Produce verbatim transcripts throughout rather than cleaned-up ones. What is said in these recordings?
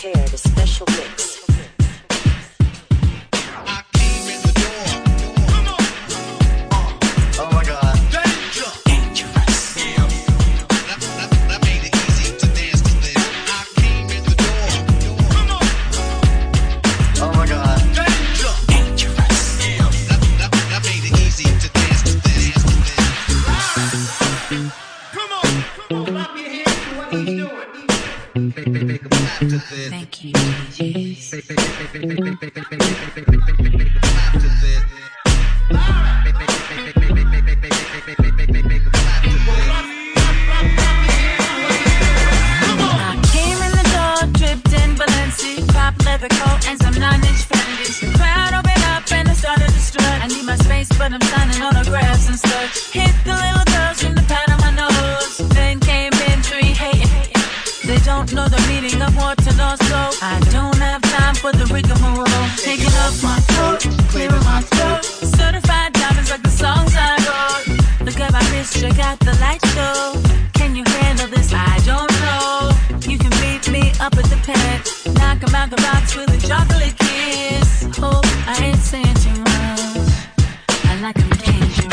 prepared a special mix. Thank you, D Js. I came in the door, dripped in Balenci, pop leather coat and some nine-inch Fendis. The crowd opened up and I started to strut. I need my space, but I'm signing autographs and such. Hit the little girls from the pat on my nose. Then came in three hating. They don't know the meaning of water, so I don't have time for the rigmarole. Taking off my coat, clearing my throat. Certified diamonds like the songs I wrote. Look at my wrist, check out the light show. Can you handle this? I don't know. You can meet me up at the pad. Knock 'em out the box with a chocolate kiss. Hope I ain't saying too much. I like 'em dangerous.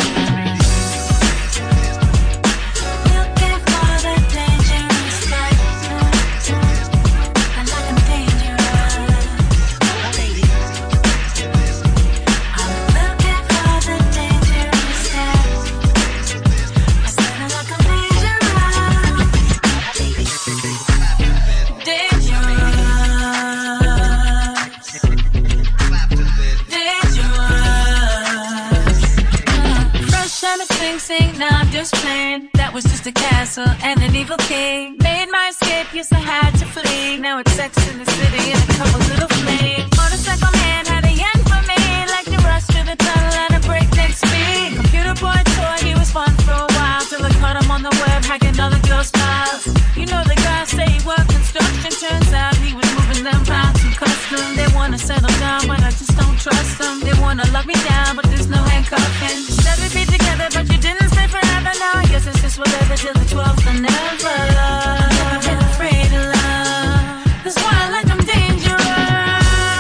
Sing, now I'm just playing. That was just a castle and an evil king. Made my escape, yes I had to flee. Now it's sex in the city and a couple little flames. Motorcycle man had a yen for me, like to rush through the tunnel at a breakneck speed. Computer boy toy, he was fun for a while, till I caught him on the web hacking other girls' files. You know the guy say he worked construction, turns out he was moving them pounds from custom. They wanna settle down, but I just don't trust them. They wanna lock me down, but there's no handcuffing. Said we'd be together, but you didn't stay forever. Now I guess it's just whatever till the twelfth and never. Never been afraid of love. That's why I like them dangerous.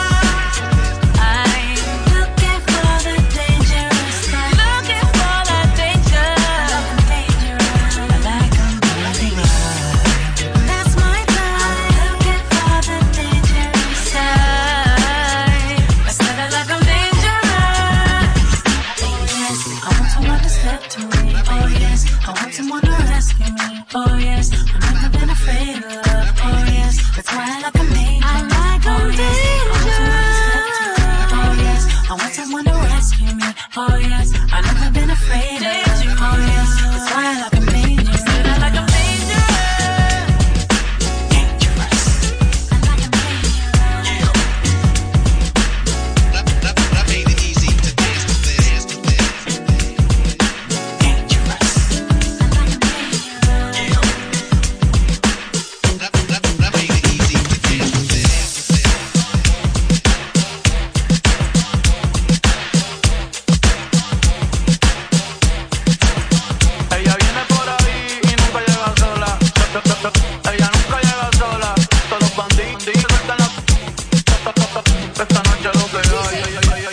I'm looking for the dangerous type. Looking for that danger. Dangerous. I like them dangerous. That's my type. Looking for the dangerous type. I said I like them dangerous. Yes, I want someone to step to me. Oh yes, I want someone to rescue me. Oh yes, I've never been afraid of love. Oh yes, that's why I like 'em dangerous. I like 'em dangerous. Oh yes, I want someone to rescue me. Oh yes, I've never been afraid of love. Oh yes, that's why I like 'em dangerous. I like 'em dangerous. Dangerous. I like 'em dangerous. That, that, that made it easy to dance to this. Dangerous. I like 'em dangerous. That, that, that made it easy to dance to this. Ella viene por ahí y nunca llega sola. Ella nunca llega sola. Todos los bandidos están la... Esta noche lo que hay.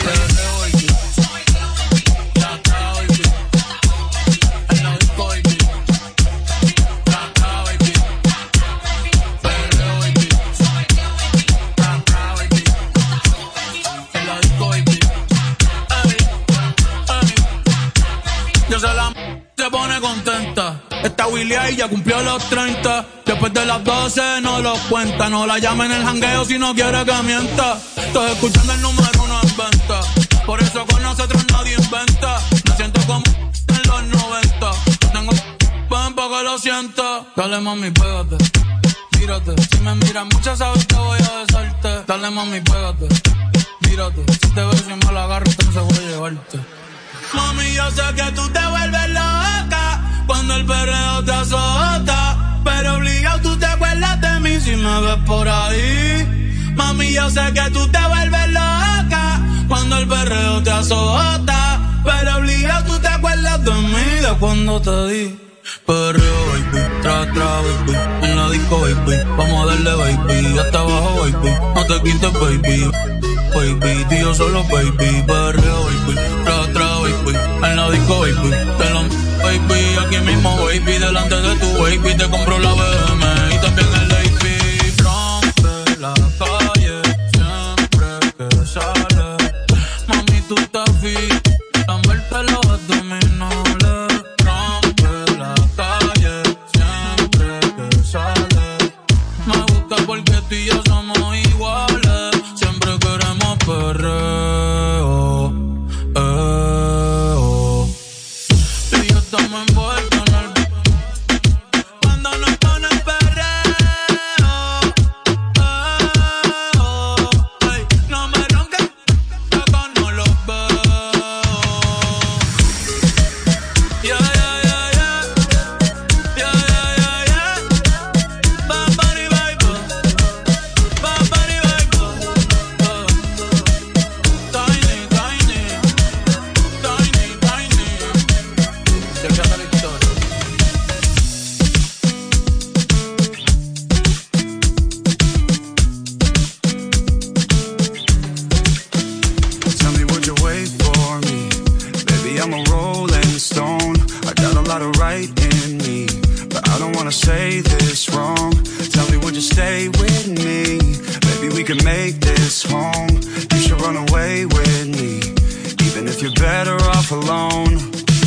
Yo se la se pone contenta. Esta Willy ahí ya cumplió los treinta. Después de las doce no lo cuenta. No la llama en el jangueo si no quiere que mienta. Estoy escuchando el número uno en venta. Por eso con nosotros nadie inventa. Me siento como en los noventa. Tengo pan para que lo sienta. Dale mami, pégate, tírate. Si me miras mucho sabes que voy a besarte. Dale mami, pégate, tírate. Si te beso y me la agarro entonces voy a llevarte. Mami, yo sé que tú te vuelves loca cuando el perreo te azota, pero obligado tú te acuerdas de mí si me ves por ahí. Mami, yo sé que tú te vuelves loca cuando el perreo te azota, pero obligado tú te acuerdas de mí de cuando te di perreo, baby, tra, tra, baby. En la disco disco, baby. Vamos a darle, baby, hasta abajo, baby. No te quites, baby. Baby, tío solo, baby. Perreo, baby. Tra, tra, baby. En la disco, baby. Te lo baby. Aquí mismo, baby. Delante de tu baby. Te compro la B M y también el A P. Rompe la calle siempre que sale. Mami, tú estás fit. Lamberte los abdominales. Rompe la calle siempre que sale. Me gusta porque tú y yo somos iguales. Siempre queremos perreo, eh, oh. Tú y yo estamos envueltos en el cuando nos ponen perreo, eh, oh. Ay, no me ronques, acá no los veo. Yeah, yeah, yeah, yeah. Yeah, yeah, yeah, yeah. Bad Bunny, baby. Bad Bunny, baby. Uh. Tiny, tiny. Tiny, tiny. Chequeate la historia. Tell me, would you wait for me? Baby, I'm a rolling stone. I got a lot of right in me, but I don't wanna say this wrong. Tell me, would you stay with me? Baby, we can make this home. You should run away with me, even if you're better off alone.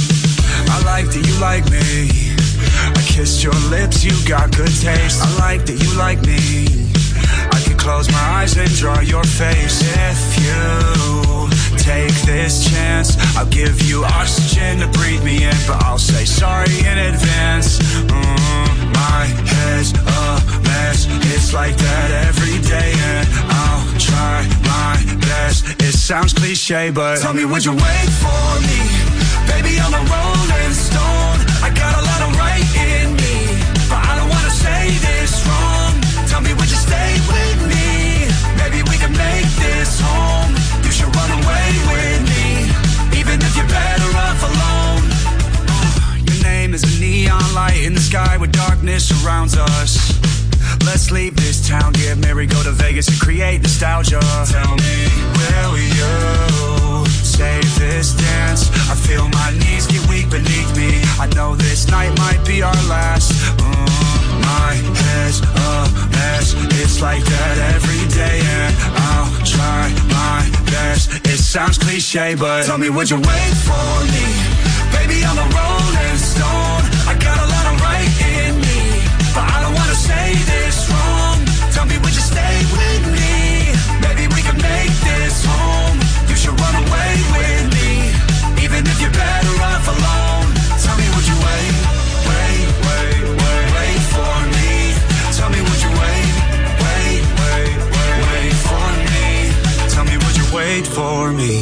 I like that you like me. I kissed your lips, you got good taste. I like that you like me. I can close my eyes and draw your face. If you take this chance, I'll give you oxygen to breathe me in, but I'll say sorry in advance. Mm, my head's a mess. It's like that every day, and I'll try my best. It sounds cliche, but tell me, would you wait for me? Baby, I'm a rolling stone. I got a lot of right in me, but I don't wanna say this wrong. Tell me, would you stay with me? Maybe we can make this home. You should run away with me, even if you're better off alone. Your name is a neon light in the sky where darkness surrounds us. Let's leave this town, get married, go to Vegas and create nostalgia. Tell me, will you save this dance? I feel my knees get weak beneath me. I know this night might be our last. Mm, my head's a mess. It's like that every day, and I'll try my best. It sounds cliche, but tell me, would you wait for me? Baby, I'm a rolling stone. I got a lot of right in me, but I don't wanna say this wrong. Tell me, would you stay with me? Maybe we can make this home. You should run away with me, even if you're better off alone. Tell me, would you wait, wait, wait, wait, wait for me? Tell me, would you wait, wait, wait, wait, wait for me? Tell me, would you wait for me?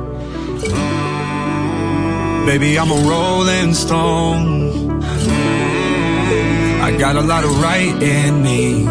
Mm, baby, I'm a rolling stone. Mm, I got a lot of right in me,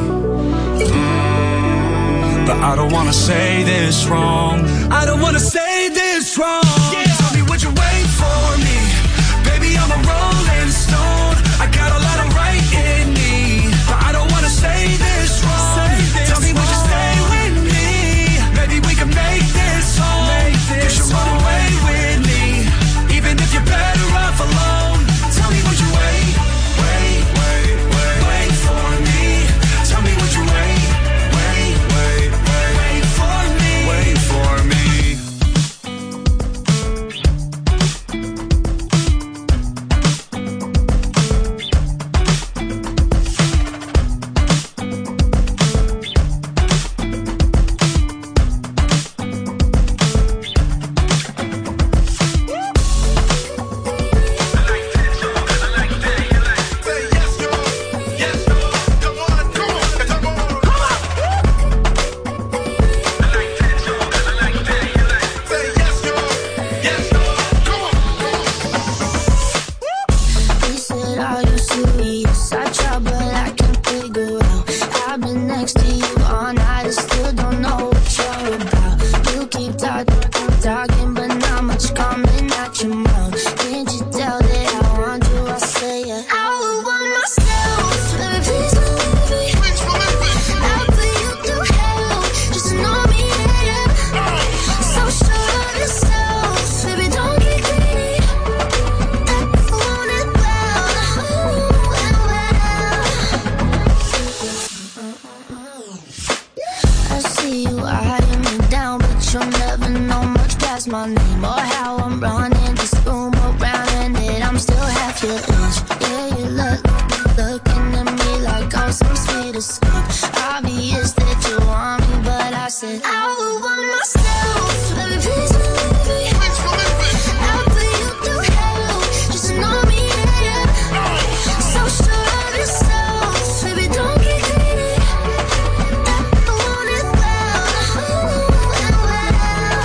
mm, but I don't wanna say this wrong. I don't wanna say this wrong. Yeah. Tell me, would you wait for me? Baby, I'm a rolling stone. I got a lot of right in me, but I don't wanna say this wrong. Say this Tell me, would you stay with me? Maybe we can make this home. You should run away with me, even if you're better off alone. Tell me, would you wait, wait, wait, wait, wait for me? Tell me, would you wait, wait, wait, wait, wait for me? Wait for me. my name or how I'm running this room around, and that I'm still half your age. Yeah, you look, looking at me like I'm some sweet escape. Obvious that you want me, but I said I would want myself. Baby, please believe me. I'll put you through hell, just to know me, yeah. So sure of yourself, baby, don't get greedy. I want it well, ooh, and well.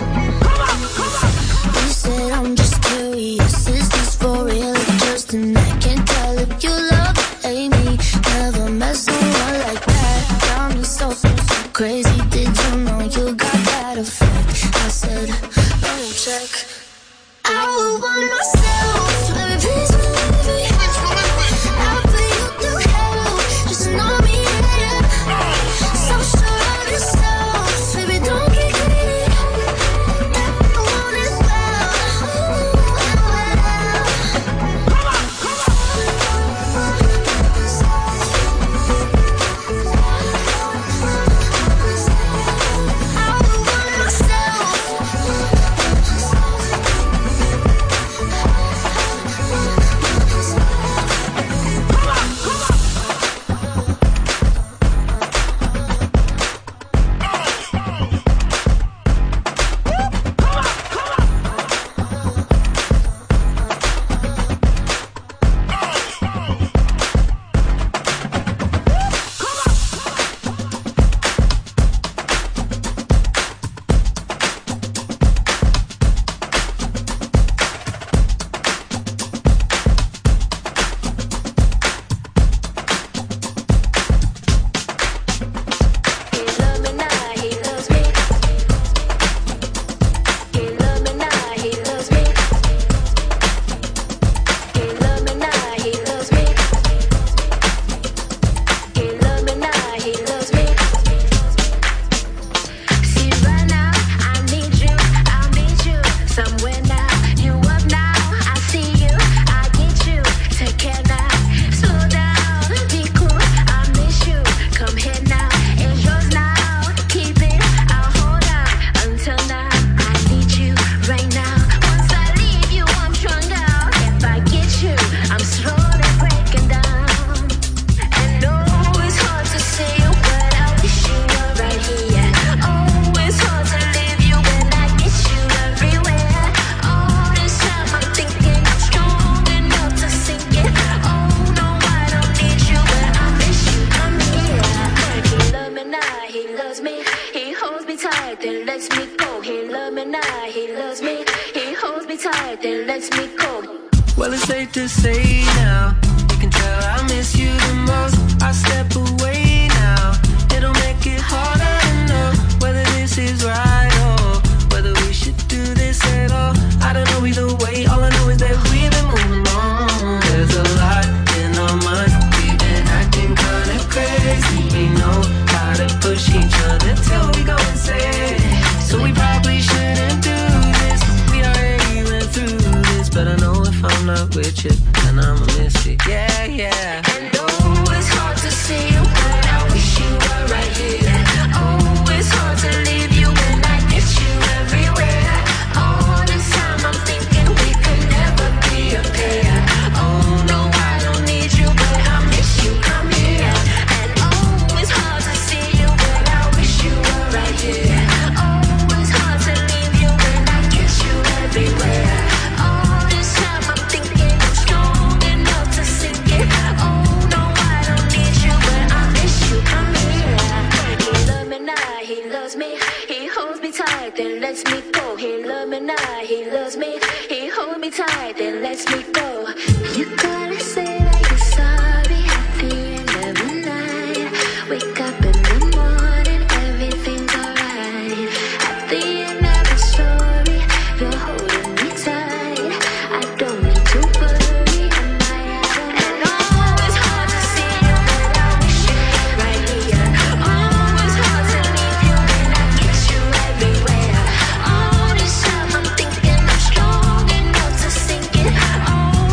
You said I'm just curious, is this for real or just an act? Can't tell if you love or hate me. Never met someone like that. Got me so, so, so crazy. Did you know you got that effect? I said, let me check. I would want myself, baby, please believe me. I'll put you through hell, just to know me, yeah. So sure of yourself, baby, don't get greedy. I want it well, ooh, and well. I would want myself. Well, it's safe to say now, you can tell I miss you the most. I step away now, it'll make it harder to know whether this is right or whether we should do this at all. I don't know either way, all I know is that we've been moving on. There's a lot in our minds, we've been acting kinda crazy. We know how to push each other till we go insane. So we probably shouldn't do this, we already went through this. But I know if I'm not with you, then I'ma miss it. Yeah, yeah. And oh, it's hard to see you, but I wish you were right here. Oh, it's hard to leave you when I miss you everywhere. All this time I'm thinking we could never be a pair. Oh no, I don't need you, but I miss you. Come here. And oh, it's hard to see you, but I wish you were right here. Oh, it's hard to leave you when I kiss you everywhere. Then lets me go. He loves me now, he loves me. He holds me tight, then lets me go. You gotta say that you're sorry at the end of the night. Wake up in the morning, everything's alright. At the end of the story, you're holding me tight. I don't need to worry, am I out? And oh, it's hard to see you, but I wish you were right here. Oh, it's hard to leave you when I kiss you everywhere. All this time I'm thinking I'm strong enough to sink it. Oh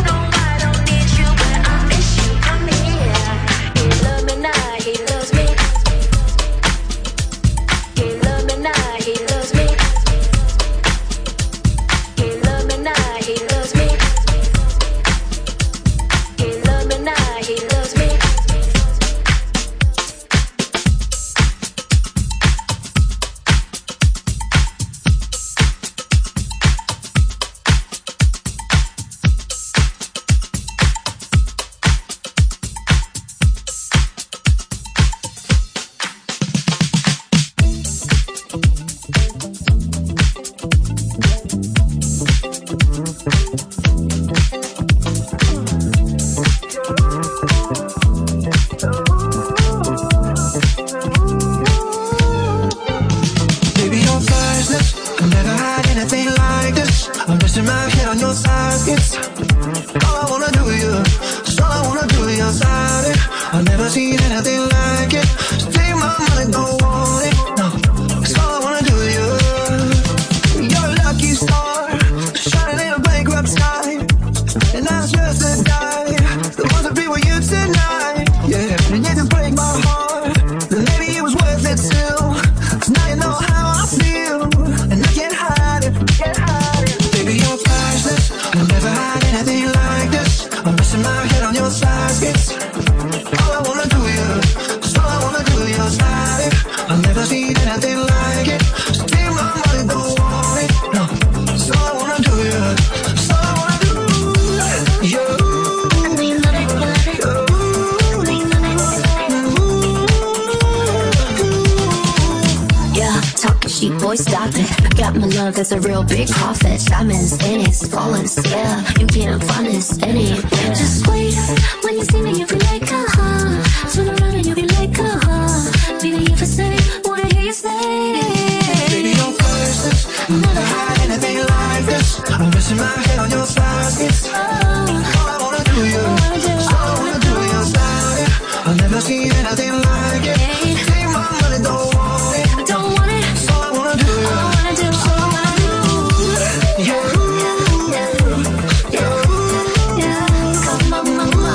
never seen anything like it. So take my money, don't want it. No, that's all I wanna do to you. You're a lucky star, shining in a bankrupt sky, and I was just to die. The ones that be with you tonight, yeah. And you can break my heart, then maybe it was worth it still. 'Cause now you know how I feel, and I can't hide it, can't hide it. Baby, you're priceless, I'll never hide anything like this. I'm missing my head on your sidekiss. All I wanna do you, 'cause all I wanna do you is hide it. I've never seen anything like it. So take my money, don't want it. No, it's all I wanna do you, it's all I wanna do. You. Yeah, talking sheep, boy, stop it. Got my love, that's a real big profit. Diamonds in it, falling, yeah. You can't find this any. Just wait, when you see me, you'll be like, uh-huh. Turn around and you'll be like, uh-huh. Baby, if I say, wanna hear you say. Baby, you're priceless, I'll never hide anything like this. I'm missing my head on your sidekiss. All I wanna do you, all I wanna do you is hide it. I've never seen anything like it. Take my money, don't want it. Don't want it. It's all I wanna do. All I wanna do, all I wanna do. Yeah. Come on, mama.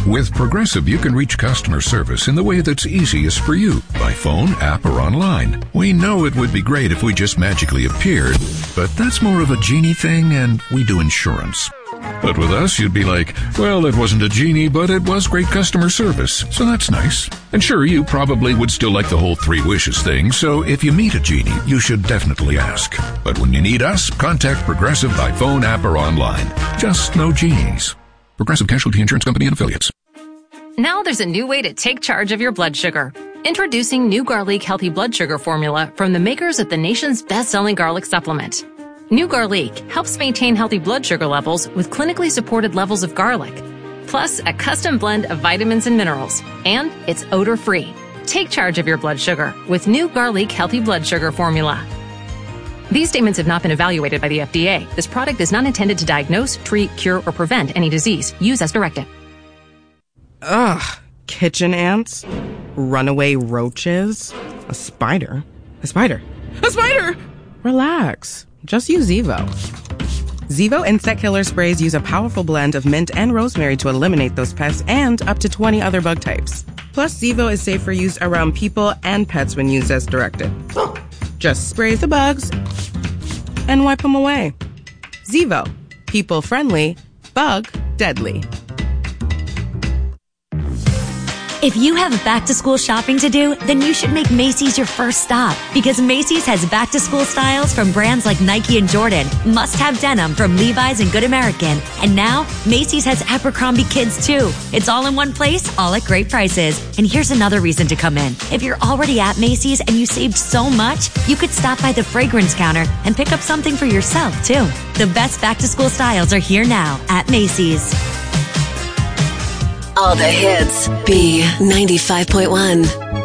With Progressive, you can reach customer service in the way that's easiest for you, by phone, app, or online. We know it would be great if we just magically appeared, but that's more of a genie thing, and we do insurance. But with us, you'd be like, well, it wasn't a genie, but it was great customer service, so that's nice. And sure, you probably would still like the whole three wishes thing, so if you meet a genie, you should definitely ask. But when you need us, contact Progressive by phone, app, or online. Just no genies. Progressive Casualty Insurance Company and Affiliates. Now there's a new way to take charge of your blood sugar. Introducing New Garlic Healthy Blood Sugar Formula from the makers of the nation's best-selling garlic supplement. New Garlic helps maintain healthy blood sugar levels with clinically supported levels of garlic, plus a custom blend of vitamins and minerals, and it's odor-free. Take charge of your blood sugar with New Garlic Healthy Blood Sugar Formula. These statements have not been evaluated by the F D A. This product is not intended to diagnose, treat, cure, or prevent any disease. Use as directed. Ugh. Kitchen ants? Runaway roaches? A spider? A spider? A spider! Relax. Just use Zevo. Zevo insect killer sprays use a powerful blend of mint and rosemary to eliminate those pests and up to twenty other bug types. Plus, Zevo is safe for use around people and pets when used as directed. Just spray the bugs and wipe them away. Zevo. People friendly, bug deadly. If you have back-to-school shopping to do, then you should make Macy's your first stop. Because Macy's has back-to-school styles from brands like Nike and Jordan, must-have denim from Levi's and Good American, and now Macy's has Abercrombie Kids too. It's all in one place, all at great prices. And here's another reason to come in. If you're already at Macy's and you saved so much, you could stop by the fragrance counter and pick up something for yourself too. The best back-to-school styles are here now at Macy's. All the hits. B ninety-five point one.